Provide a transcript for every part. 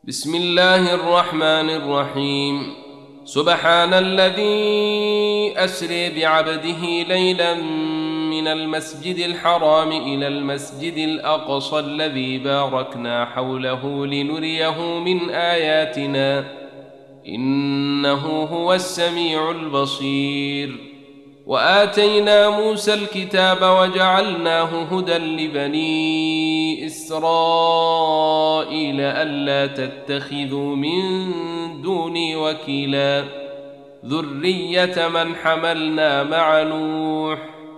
بسم الله الرحمن الرحيم. سبحان الذي أسري بعبده ليلا من المسجد الحرام إلى المسجد الأقصى الذي باركنا حوله لنريه من آياتنا إنه هو السميع البصير. وآتينا موسى الكتاب وجعلناه هدى لبني إسرائيل ألا تتخذوا من دوني وكيلا ذرية من حملنا مع نوح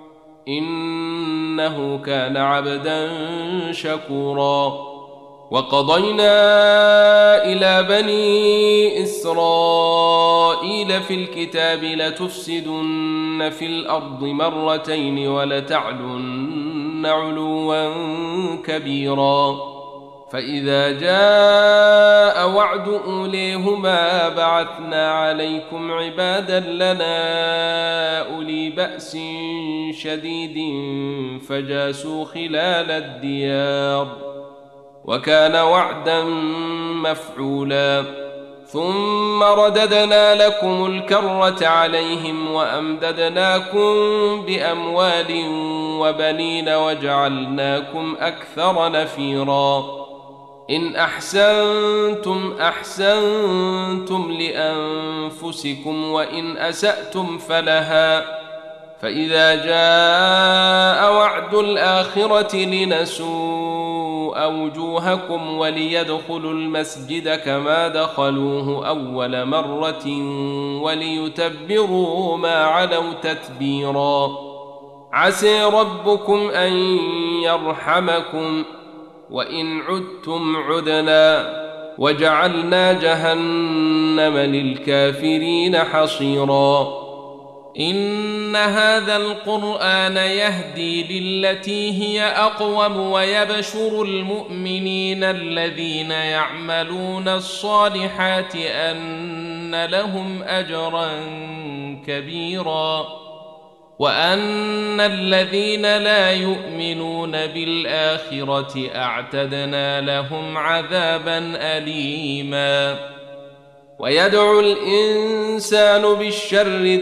إنه كان عبدا شكورا. وقضينا إلى بني إسرائيل في الكتاب لتفسدن في الأرض مرتين ولتعلن علوا كبيرا. فإذا جاء وعد أوليهما بعثنا عليكم عبادا لنا أولي بأس شديد فجاسوا خلال الديار وكان وعدا مفعولا. ثم رددنا لكم الكرة عليهم وأمددناكم بأموال وبنين وجعلناكم أكثر نفيرا. إن أحسنتم أحسنتم لأنفسكم وإن أسأتم فلها. فإذا جاء وعد الآخرة لنسوء وجوهكم وليدخلوا المسجد كما دخلوه أول مرة وليتبروا ما علوا تتبيرا. عسى ربكم أن يرحمكم وإن عدتم عدنا وجعلنا جهنم للكافرين حصيرا. إن هذا القرآن يهدي للتي هي أقوم ويبشر المؤمنين الذين يعملون الصالحات أن لهم أجرا كبيرا وأن الذين لا يؤمنون بالآخرة أعتدنا لهم عذابا أليما. ويدعو الإنسان بالشر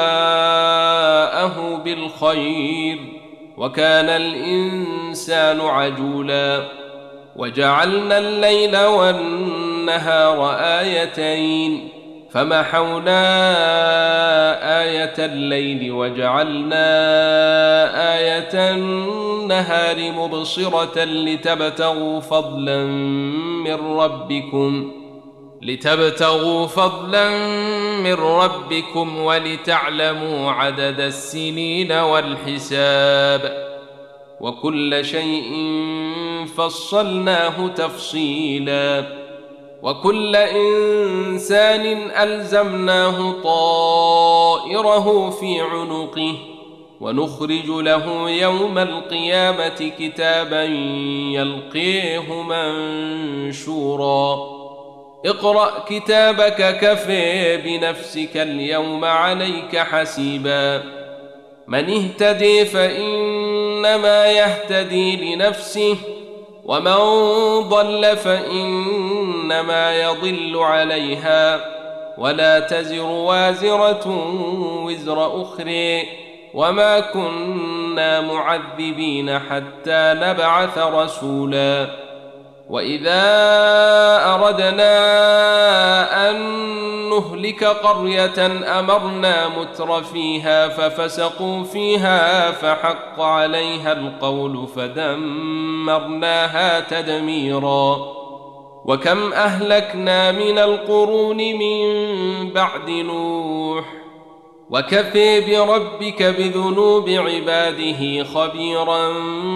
دعاءه بالخير وكان الإنسان عجولا. وجعلنا الليل والنهار آيتين فمحونا آية الليل وجعلنا آية النهار مبصرة لتبتغوا فضلا من ربكم ولتعلموا عدد السنين والحساب وكل شيء فصلناه تفصيلا. وكل إنسان ألزمناه طائره في عنقه ونخرج له يوم القيامة كتابا يلقيه منشورا. اقرأ كتابك كفى بنفسك اليوم عليك حسيبا. من اهتدي فإنما يهتدي لنفسه ومن ضل فإنما يضل عليها ولا تزر وازرة وزر أخرى وما كنا معذبين حتى نبعث رسولا. وإذا أردنا أن نهلك قرية أمرنا متر فيها ففسقوا فيها فحق عليها القول فدمرناها تدميرا. وكم أهلكنا من القرون من بعد نوح وكفى بربك بذنوب عباده خبيرا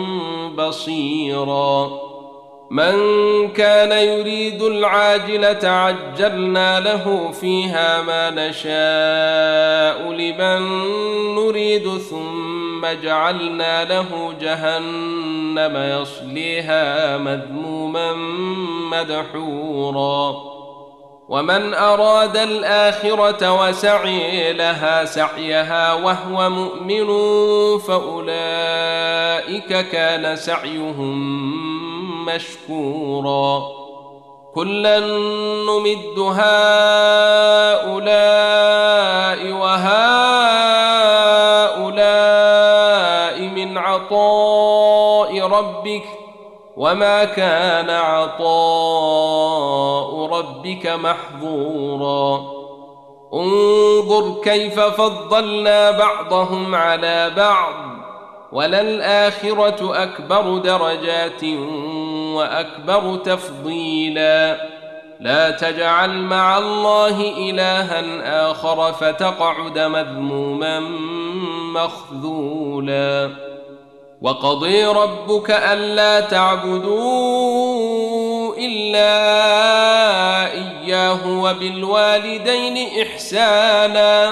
بصيرا. من كان يريد العاجلة عجلنا له فيها ما نشاء لمن نريد ثم جعلنا له جهنم يصليها مذموما مدحورا. ومن أراد الآخرة وسعي لها سعيها وهو مؤمن فأولئك كان سعيهم مشكورا. كلا نمد هؤلاء وهؤلاء من عطاء ربك وما كان عطاء ربك محظورا انظر كيف فضلنا بعضهم على بعض وللآخرة أكبر درجات وأكبر تفضيلا لا تجعل مع الله إلها آخر فتقعد مذموما مخذولا وقضي ربك ألا تعبدوا إلا إياه وبالوالدين إحسانا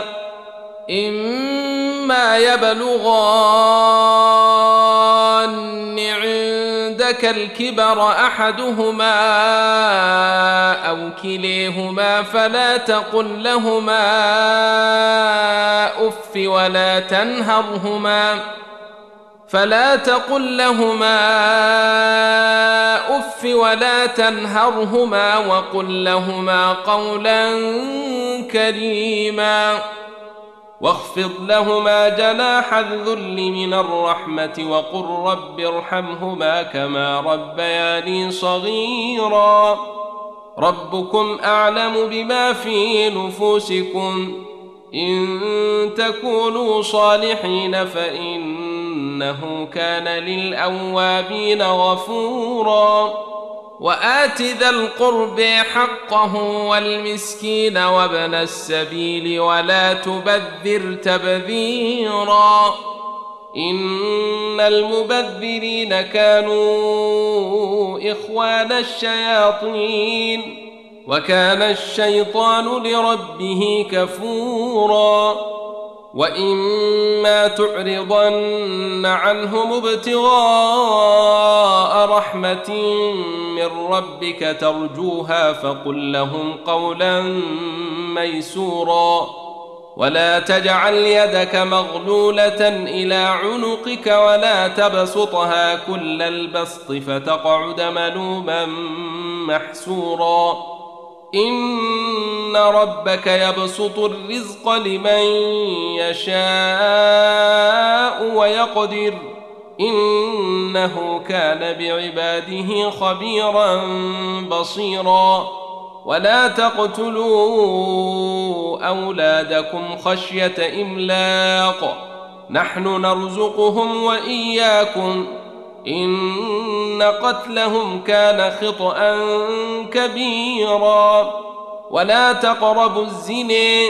إما يبلغن عندك الكبر أحدهما أو كليهما فلا تقل لهما أف ولا تنهرهما وقل لهما قولا كريما واخفض لهما جناح الذل من الرحمة وقل رب ارحمهما كما ربياني صغيرا ربكم أعلم بما في نفوسكم إن تكونوا صالحين فإنه كان للأوابين غفورا وآت ذا القرب حقه والمسكين وابن السبيل ولا تبذر تبذيرا إن المبذرين كانوا إخوان الشياطين وكان الشيطان لربه كفورا وإما تعرضن عنهم ابتغاء رحمة من ربك ترجوها فقل لهم قولا ميسورا ولا تجعل يدك مغلولة إلى عنقك ولا تبسطها كل البسط فتقعد ملوما محسورا إن ربك يبسط الرزق لمن يشاء ويقدر إنه كان بعباده خبيرا بصيرا ولا تقتلوا أولادكم خشية إملاق نحن نرزقهم وإياكم إن قتلهم كان خطأ كبيرا ولا تقربوا الزنا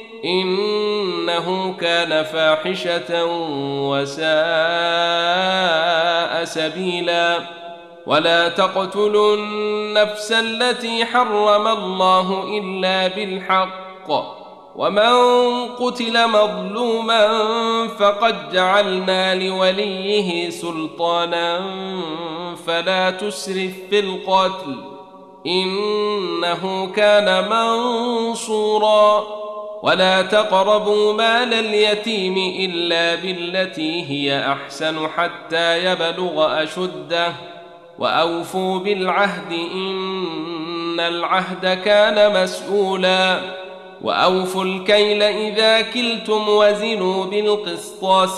إنه كان فاحشة وساء سبيلا ولا تقتلوا النفس التي حرم الله إلا بالحق ومن قتل مظلوما فقد جعلنا لوليه سلطانا فلا تسرف في القتل إنه كان منصورا ولا تقربوا مال اليتيم إلا بالتي هي أحسن حتى يبلغ أشده وأوفوا بالعهد إن العهد كان مسؤولا وأوفوا الكيل إذا كلتم وزنوا بالقسطاس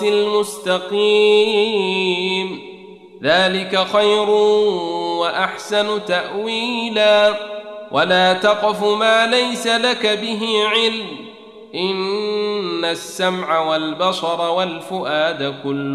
المستقيم ذلك خير وأحسن تأويلا ولا تقف ما ليس لك به علم إن السمع والبصر والفؤاد كل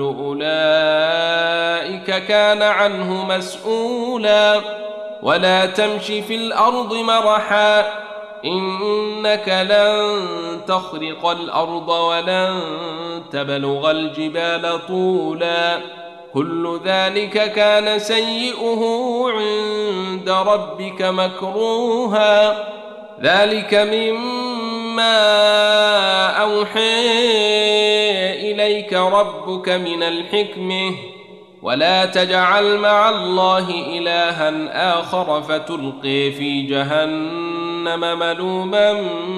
أولئك كان عنه مسؤولا ولا تمش في الأرض مرحا إنك لن تخرق الأرض ولن تبلغ الجبال طولا كل ذلك كان سيئه عند ربك مكروها ذلك مما أوحى إليك ربك من الحكمة ولا تجعل مع الله إلها آخر فتلقي في جهنم ملوما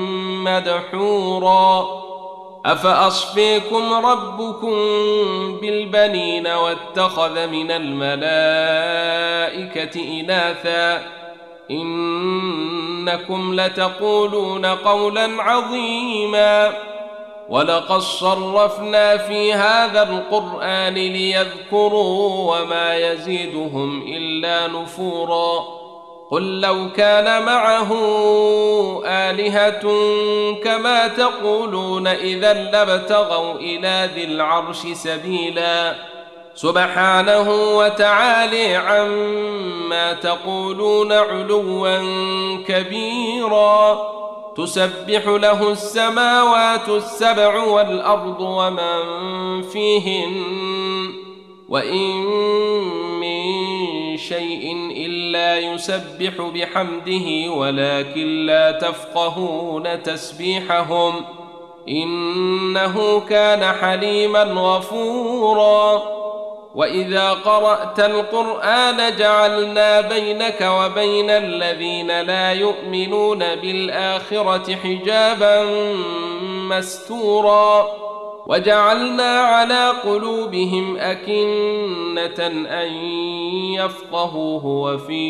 مدحورا أفأصفيكم ربكم بالبنين واتخذ من الملائكة إناثا إنكم لتقولون قولا عظيما ولقد صرفنا في هذا القرآن ليذكروا وما يزيدهم إلا نفورا قل لو كان معه آلهة كما تقولون إذا لابتغوا إلى ذي العرش سبيلا سبحانه وتعالى عما تقولون علوا كبيرا تسبح له السماوات السبع والأرض ومن فيهن وإن من شيء إلا يسبح بحمده ولكن لا تفقهون تسبيحهم إنه كان حليما غفورا وإذا قرأت القرآن جعلنا بينك وبين الذين لا يؤمنون بالآخرة حجابا مستورا وجعلنا على قلوبهم أكنة أن يفقهوه وفي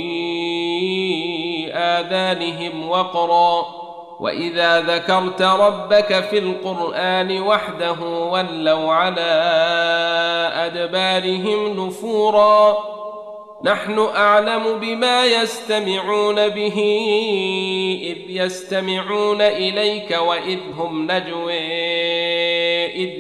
آذانهم وقرا وإذا ذكرت ربك في القرآن وحده ولوا على أدبارهم نفورا نحن أعلم بما يستمعون به إذ يستمعون إليك وإذ هم نجوى إذ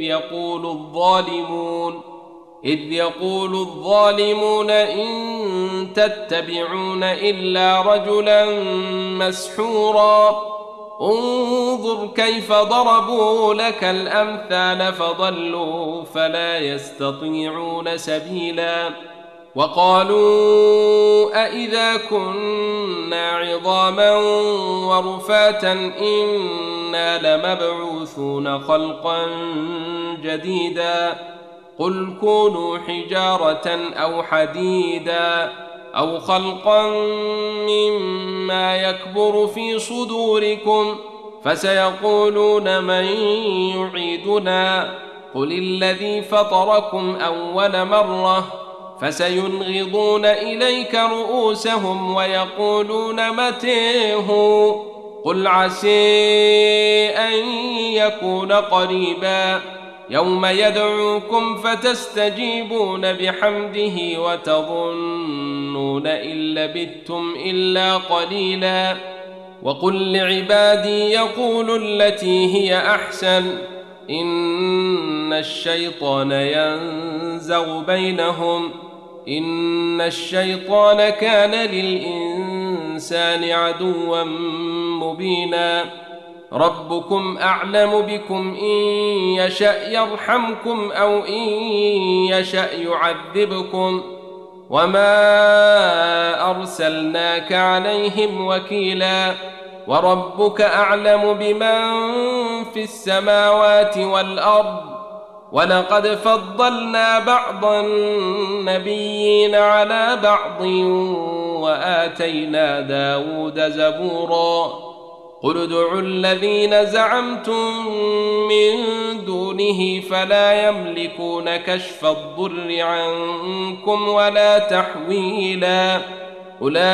يقول الظالمون إن تتبعون إلا رجلا مسحورا انظر كيف ضربوا لك الأمثال فضلوا فلا يستطيعون سبيلا وقالوا أإذا كنا عظاما ورفاتا إنا لمبعوثون خلقا جديدا قل كونوا حجارة أو حديدا أو خلقا مما يكبر في صدوركم فسيقولون من يعيدنا قل الذي فطركم أول مرة فسينغضون إليك رؤوسهم ويقولون متى هو قل عسى أن يكون قريبا يوم يدعوكم فتستجيبون بحمده وتظنون إن لبثتم إلا قليلا وقل لعبادي يقولوا التي هي أحسن إن الشيطان ينزغ بينهم إن الشيطان كان للإنسان عدوا مبينا ربكم أعلم بكم إن يشأ يرحمكم أو إن يشأ يعذبكم وما أرسلناك عليهم وكيلا وربك أعلم بمن في السماوات والأرض ولقد فضلنا بعض النبيين على بعض وآتينا داود زبورا قل ادعوا الذين زعمتم من دونه فلا يملكون كشف الضر عنكم ولا تحويلا أولئك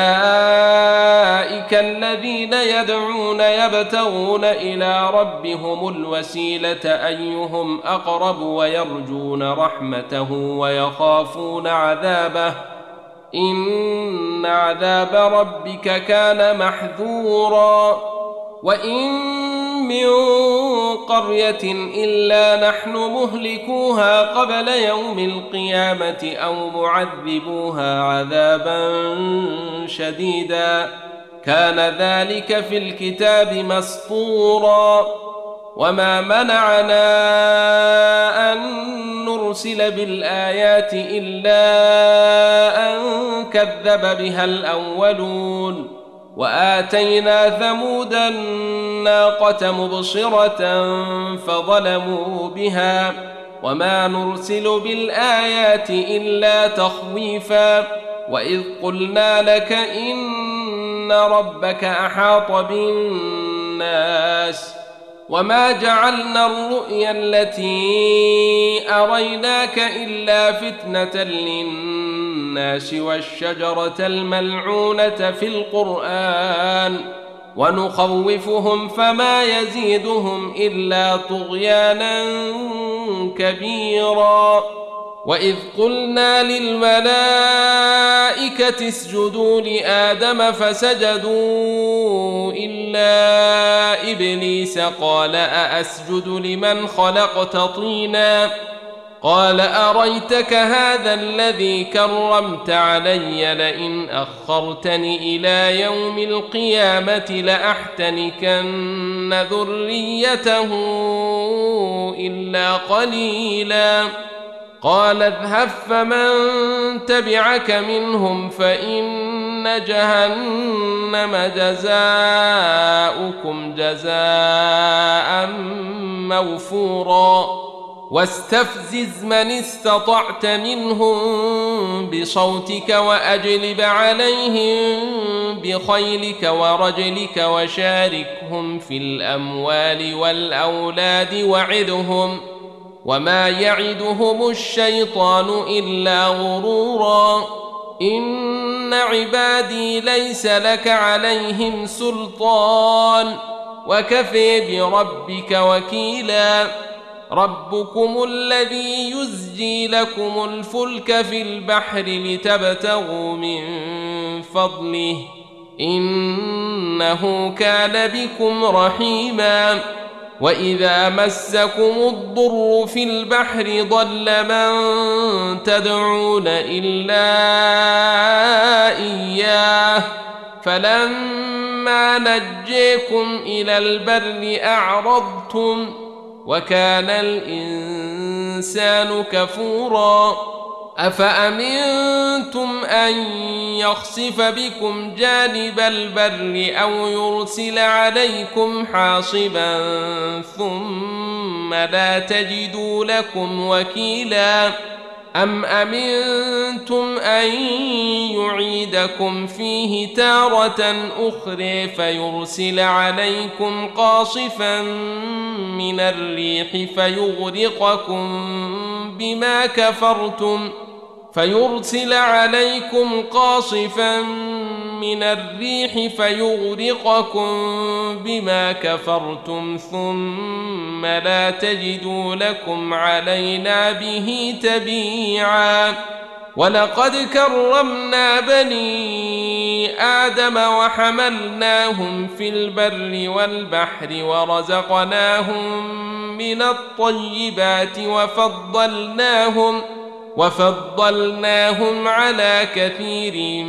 الذين يدعون يبتغون إلى ربهم الوسيلة أيهم أقرب ويرجون رحمته ويخافون عذابه إن عذاب ربك كان محذورا وإن من قرية إلا نحن مهلكوها قبل يوم القيامة أو معذبوها عذابا شديدا كان ذلك في الكتاب مسطورا وما منعنا أن نرسل بالآيات إلا أن كذب بها الأولون وآتينا ثمود الناقة مبصرة فظلموا بها وما نرسل بالآيات إلا تخويفا وإذ قلنا لك إن ربك أحاط بالناس وما جعلنا الرؤيا التي أريناك إلا فتنة للناس الناس والشجرة الملعونة في القرآن ونخوفهم فما يزيدهم إلا طغيانا كبيرا. وإذ قلنا للملائكة اسجدوا لآدم فسجدوا إلا إبليس قال أأسجد لمن خلقت طينا قال أريتك هذا الذي كرمت علي لئن أخرتني إلى يوم القيامة لأحتنكن ذريته إلا قليلا. قال اذهب فمن تبعك منهم فإن جهنم جزاؤكم جزاء موفورا. واستفزز من استطعت منهم بصوتك وأجلب عليهم بخيلك ورجلك وشاركهم في الأموال والأولاد وعدهم وما يعدهم الشيطان إلا غرورا. إن عبادي ليس لك عليهم سلطان وكفى بربك وكيلا. ربكم الذي يزجي لكم الفلك في البحر لتبتغوا من فضله إنه كان بكم رحيما. وإذا مسكم الضر في البحر ضل من تدعون إلا إياه فلما نجيكم إلى البر أعرضتم وكان الإنسان كفورا. أفأمنتم أن يخسف بكم جانب البر أو يرسل عليكم حاصبا ثم لا تجدوا لكم وكيلا. أم أمنتم أن يعيدكم فيه تارة أخرى فيرسل عليكم قاصفا من الريح فيغرقكم بما كفرتم ثم لا تجدوا لكم علينا به تبيعا. ولقد كرمنا بني آدم وحملناهم في البر والبحر ورزقناهم من الطيبات وفضلناهم على كثير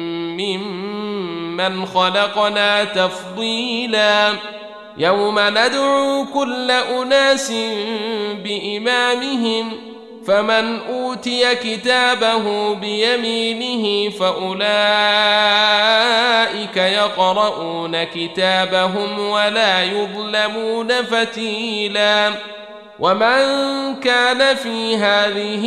ممن خلقنا تفضيلا. يوم ندعو كل أناس بإمامهم فمن أوتي كتابه بيمينه فأولئك يقرؤون كتابهم ولا يظلمون فتيلا. ومن كان في هذه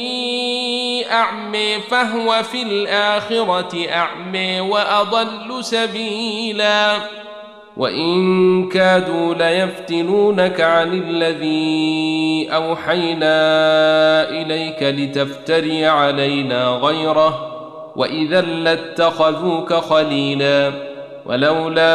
أعمى فهو في الآخرة أعمى وأضل سبيلا. وإن كادوا ليفتنونك عن الذي أوحينا إليك لتفتري علينا غيره وإذا لاتخذوك خليلا. ولولا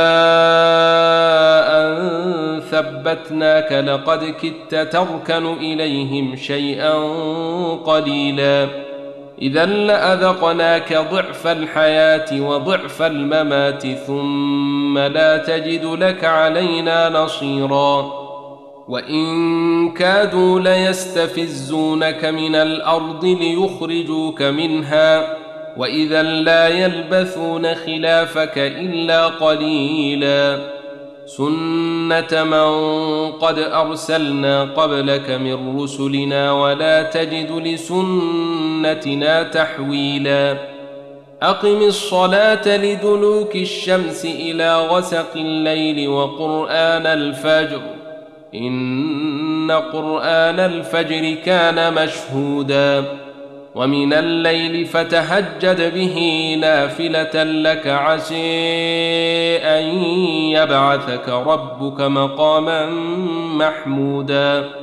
أن ثبتناك لقد كدت تركن إليهم شيئا قليلا. إذا لأذقناك ضعف الحياة وضعف الممات ثم لا تجد لك علينا نصيرا. وإن كادوا ليستفزونك من الأرض ليخرجوك منها وإذا لا يلبثون خلافك إلا قليلا. سنة من قد أرسلنا قبلك من رسلنا ولا تجد لسنتنا تحويلا. أقم الصلاة لدلوك الشمس إلى غسق الليل وقرآن الفجر إن قرآن الفجر كان مشهودا. ومن الليل فتهجد به نافلة لك عسى أن يبعثك ربك مقاما محمودا.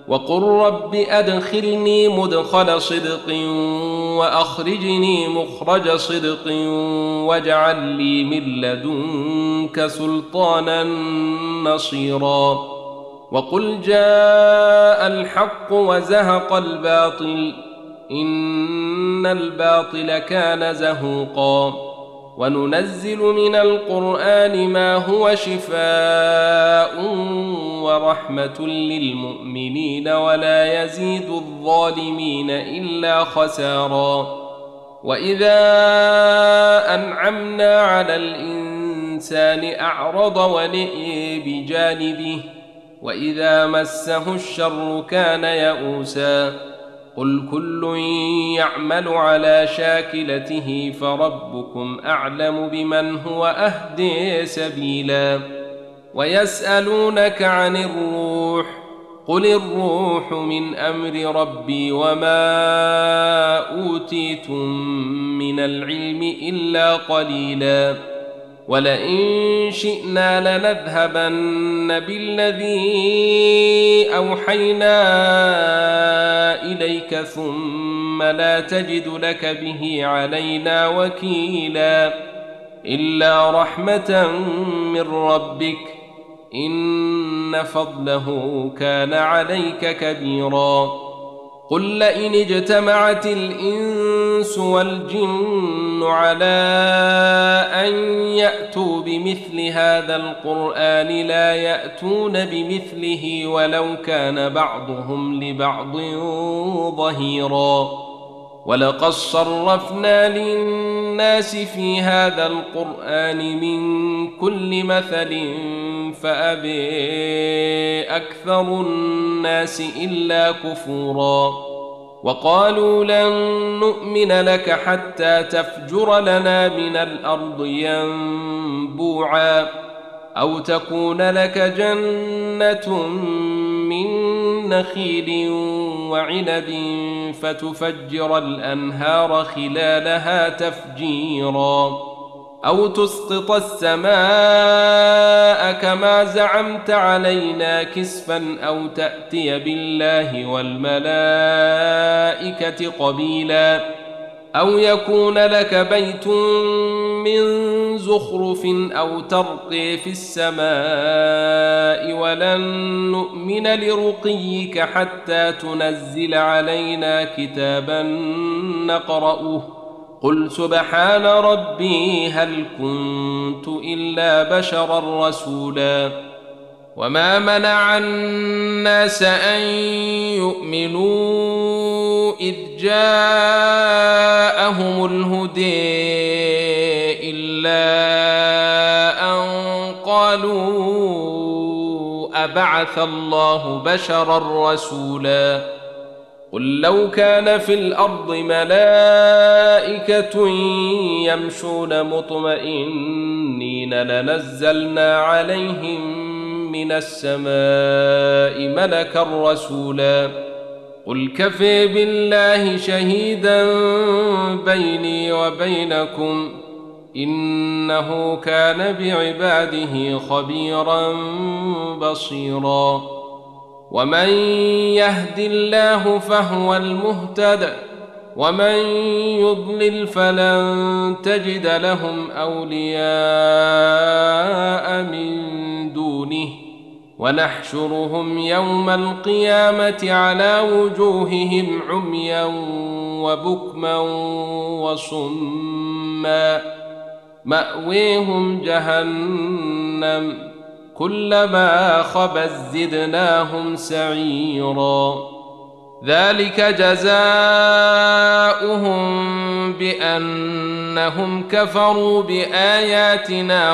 وقل رب أدخلني مدخل صدق وأخرجني مخرج صدق واجعل لي من لدنك سلطانا نصيرا وقل جاء الحق وزهق الباطل إن الباطل كان زهوقا وننزل من القرآن ما هو شفاء ورحمة للمؤمنين ولا يزيد الظالمين إلا خسارا وإذا أنعمنا على الإنسان أعرض ونئي بجانبه وإذا مسه الشر كان يئوسا قل كل يعمل على شاكلته فربكم أعلم بمن هو أهدي سبيلا ويسألونك عن الروح قل الروح من أمر ربي وما أوتيتم من العلم إلا قليلا ولئن شئنا لنذهبن بالذي أوحينا إليك ثم لا تجد لك به علينا وكيلا إلا رحمة من ربك إن فضله كان عليك كبيرا قل لئن اجتمعت الإنس والجن على أن يأتوا بمثل هذا القرآن لا يأتون بمثله ولو كان بعضهم لبعض ظهيرا ولقد صرفنا للناس في هذا القرآن من كل مثل فأبى أكثر الناس إلا كفورا وقالوا لن نؤمن لك حتى تفجر لنا من الأرض ينبوعا أو تكون لك جنة من نخيل وعنب فتفجر الأنهار خلالها تفجيرا أو تسقط السماء كما زعمت علينا كسفا أو تأتي بالله والملائكة قبيلا أو يكون لك بيت من زخرف أو ترقي في السماء ولن نؤمن لرقيك حتى تنزل علينا كتابا نقرأه قل سبحان ربي هل كنت إلا بشرا رسولا وما منع الناس أن يؤمنوا إذ جاءهم الهدى إلا أن قالوا أبعث الله بشرا رسولا قل لو كان في الأرض ملائكة يمشون مطمئنين لنزلنا عليهم من السماء ملكا رسولا قل كفى بالله شهيدا بيني وبينكم إنه كان بعباده خبيرا بصيرا ومن يهد الله فهو المهتد ومن يضلل فلن تجد لهم أولياء من دونه ونحشرهم يوم القيامة على وجوههم عميا وبكما وصما مأويهم جهنم كلما خبت زدناهم سعيرا ذلك جزاؤهم بأنهم كفروا بآياتنا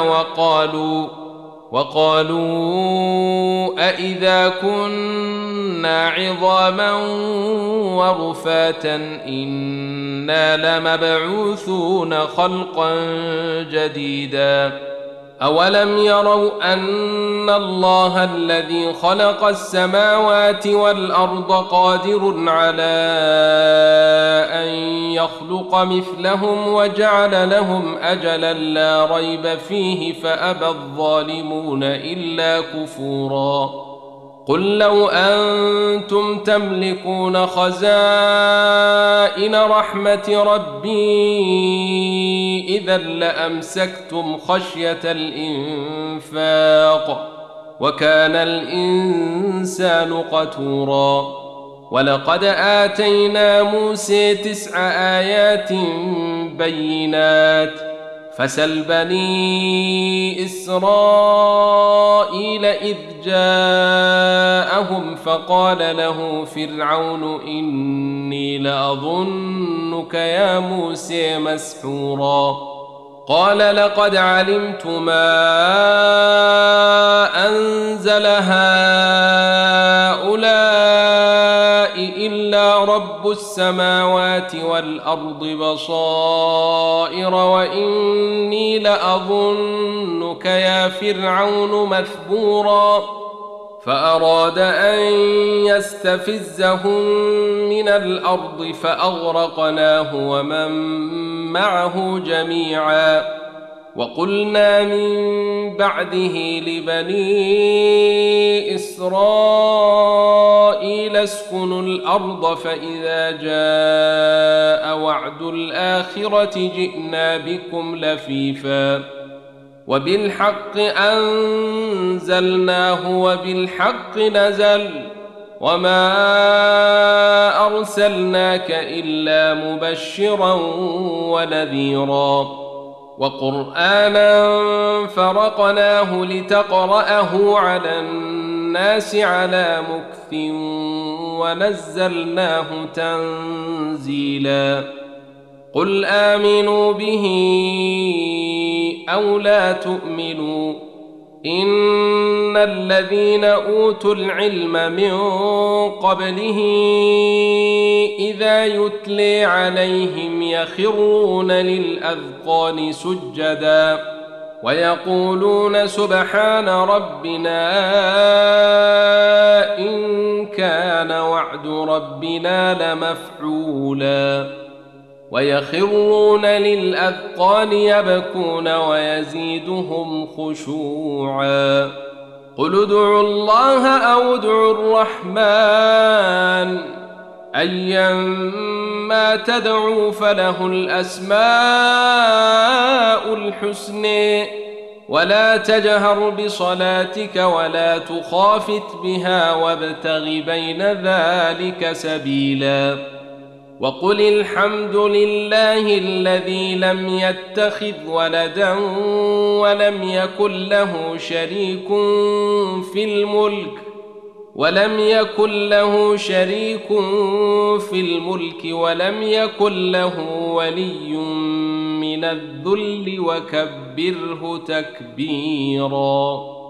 وقالوا أإذا كنا عظاما ورفاتا إنا لمبعوثون خلقا جديدا أولم يروا أن الله الذي خلق السماوات والأرض قادر على أن يخلق مثلهم وجعل لهم أجلا لا ريب فيه فأبى الظالمون إلا كفورا قل لو أنتم تملكون خزائن رحمة ربي إذا لأمسكتم خشية الإنفاق وكان الإنسان قتورا ولقد آتينا موسى 9 آيات بينات فسل بني إسرائيل إذ جاءهم فقال له فرعون إني لأظنك يا موسى مسحورا قال لقد علمت ما أنزل هؤلاء إلا رب السماوات والأرض بصائر وإني لأظنك يا فرعون مثبورا فأراد أن يستفزهم من الأرض فأغرقناه ومن معه جميعا وقلنا من بعده لبني إسرائيل اسكنوا الأرض فإذا جاء وعد الآخرة جئنا بكم لفيفا وبالحق أنزلناه وبالحق نزل وما أرسلناك إلا مبشرا ونذيرا وقرآنا فرقناه لتقرأه على الناس على مكث ونزلناه تنزيلا قل آمنوا به أو لا تؤمنوا إن الذين أوتوا العلم من قبله إذا يتلي عليهم يخرون للأذقان سجدا ويقولون سبحان ربنا إن كان وعد ربنا لمفعولا ويخرون للأذقان يبكون ويزيدهم خشوعا قل ادعوا الله أو ادعوا الرحمن أيما تدعوا فله الأسماء الحسنى ولا تجهر بصلاتك ولا تخافت بها وابتغ بين ذلك سبيلا وقل الحمد لله الذي لم يتخذ ولدا ولم يكن له شريك في الملك ولم يكن له ولي من الذل وكبره تكبيرا.